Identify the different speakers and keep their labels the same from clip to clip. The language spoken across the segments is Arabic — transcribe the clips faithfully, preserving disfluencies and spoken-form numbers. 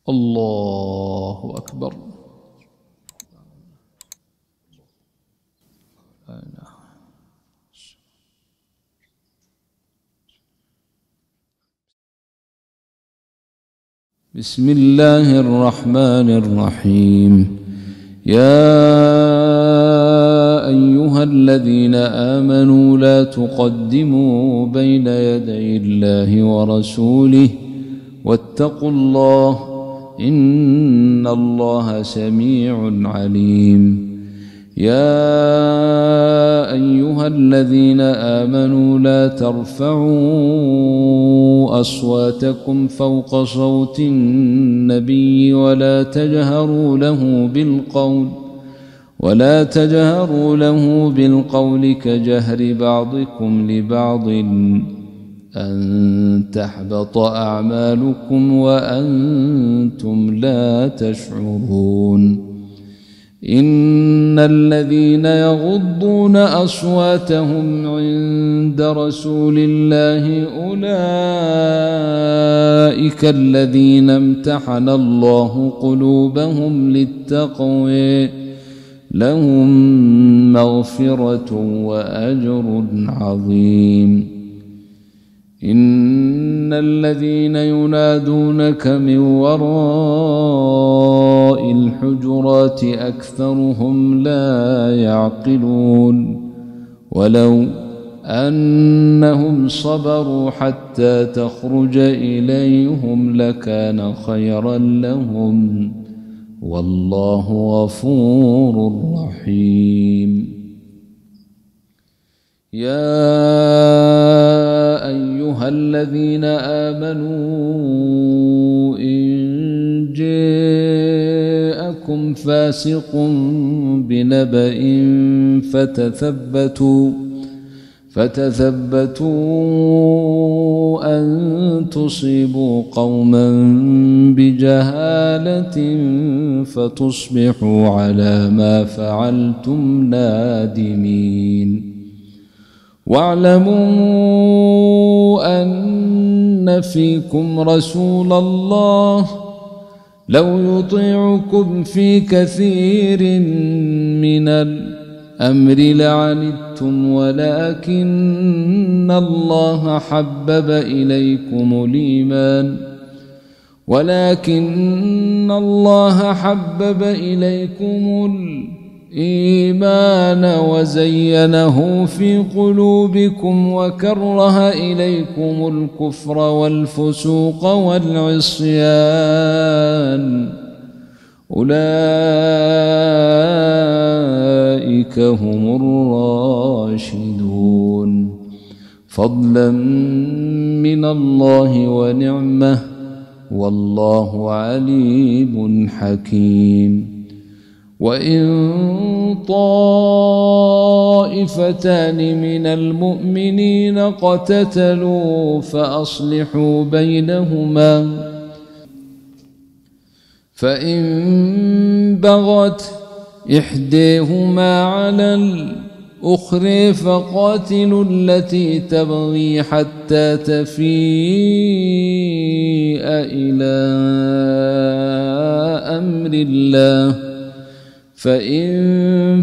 Speaker 1: الله أكبر. بسم الله الرحمن الرحيم. يا أيها الذين آمنوا لا تقدموا بين يدي الله ورسوله واتقوا الله إن الله سميع عليم. يا أيها الذين آمنوا لا ترفعوا أصواتكم فوق صوت النبي ولا تجهروا له بالقول ولا تجهروا له بالقول كجهر بعضكم لبعض أن تحبط أعمالكم وأنتم لا تشعرون. إن الذين يغضون أصواتهم عند رسول الله أولئك الذين امتحن الله قلوبهم للتقوى لهم مغفرة وأجر عظيم. إن الذين ينادونك من وراء الحجرات أكثرهم لا يعقلون ولو أنهم صبروا حتى تخرج إليهم لكان خيرا لهم والله غفور رحيم. يا أيها الذين آمنوا إن جاءكم فاسق بنبأ فتثبتوا فتثبتوا أن تصيبوا قوما بجهالة فتصبحوا على ما فعلتم نادمين. واعلموا أن فيكم رسول الله لو يطيعكم في كثير من الأمر لعنتم ولكن الله حبب إليكم الإيمان ولكن الله حبب إليكم الإيمان وزينه في قلوبكم وكره إليكم الكفر والفسوق والعصيان أولئك هم الراشدون فضلا من الله ونعمه والله عليم حكيم. وإن طائفتان من المؤمنين اقتتلوا فأصلحوا بينهما فإن بغت إحداهما على الأخرى فقاتلوا التي تبغي حتى تفيء إلى أمر الله فإن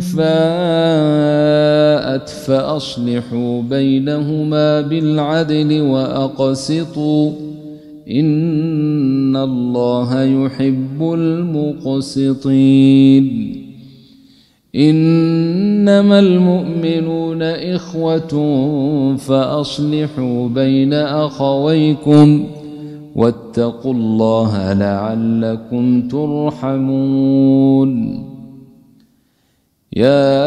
Speaker 1: فاءت فأصلحوا بينهما بالعدل وأقسطوا إن الله يحب المقسطين. إنما المؤمنون إخوة فأصلحوا بين أخويكم واتقوا الله لعلكم ترحمون. يا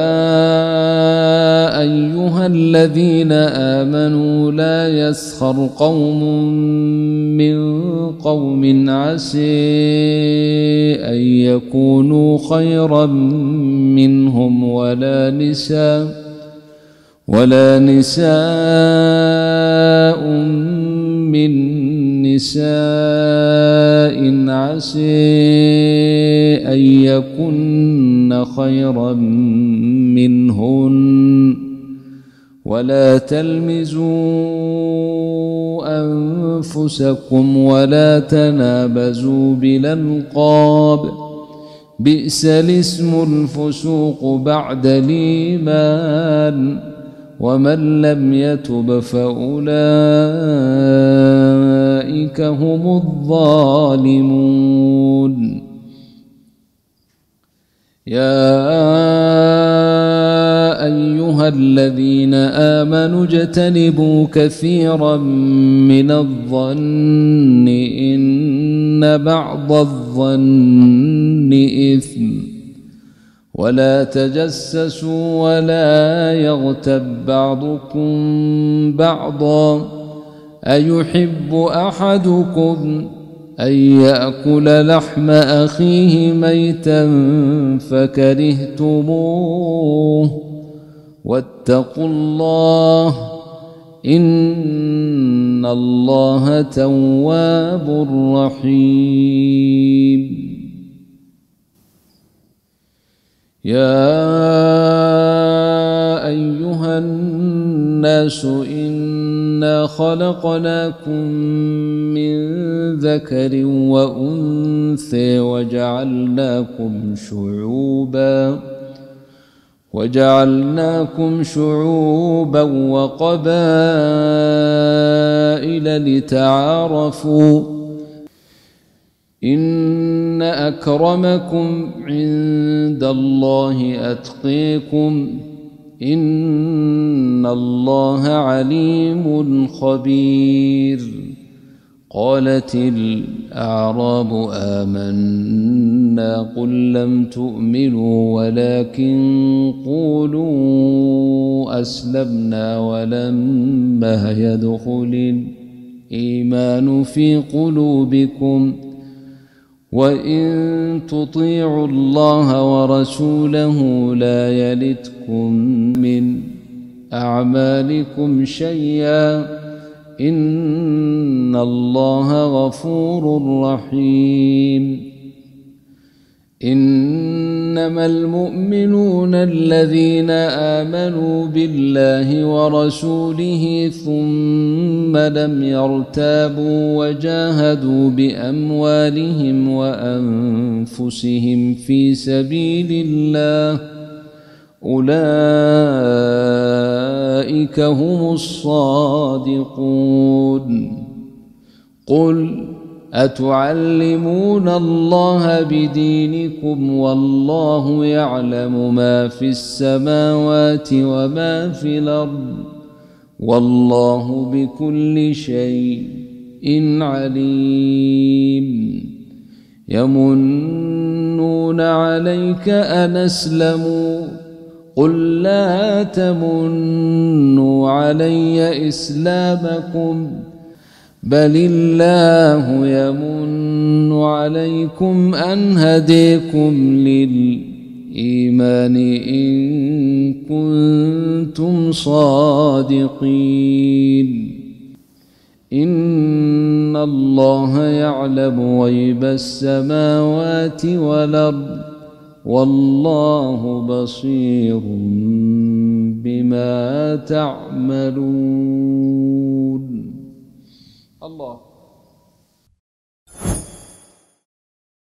Speaker 1: أيها الذين آمنوا لا يسخر قوم من قوم عسى أن يكونوا خيرا منهم ولا نساء ولا نساء من نساء عسى أن يكن خيرا منهن ولا تلمزوا أنفسكم ولا تنابزوا بالألقاب بئس الاسم الفسوق بعد الإيمان ومن لم يتب فأولئك هم الظالمون يا أيها الذين آمنوا اجتنبوا كثيرا من الظن إن بعض الظن إثم ولا تجسسوا ولا يغتب بعضكم بعضا أيحب أحدكم أن يأكل لحم أخيه ميتا فكرهتموه واتقوا الله إن الله تواب رحيم يا أيها الناس إنا خلقناكم من ذكر وأنثى وجعلناكم شعوبا وجعلناكم شعوبا وقبائل لتعارفوا إن أكرمكم عند الله أتقيكم إن الله عليم خبير قالت الأعراب آمنا قل لم تؤمنوا ولكن قولوا أسلمنا ولما يدخل الإيمان في قلوبكم وإن تطيعوا الله ورسوله لا يلتكم من أعمالكم شيئا إن الله غفور رحيم إنما المؤمنون الذين آمنوا بالله ورسوله ثم لم يرتابوا وجاهدوا بأموالهم وأنفسهم في سبيل الله أولئك هم الصادقون قل أتعلمون الله بدينكم والله يعلم ما في السماوات وما في الأرض والله بكل شيء عليم يمنون عليك أن أسلموا قل لا تمنوا علي إسلامكم بل الله يمن عليكم أن هديكم للإيمان إن كنتم صادقين إن الله يعلم غيب السماوات والأرض والله بصير بما تعملون الله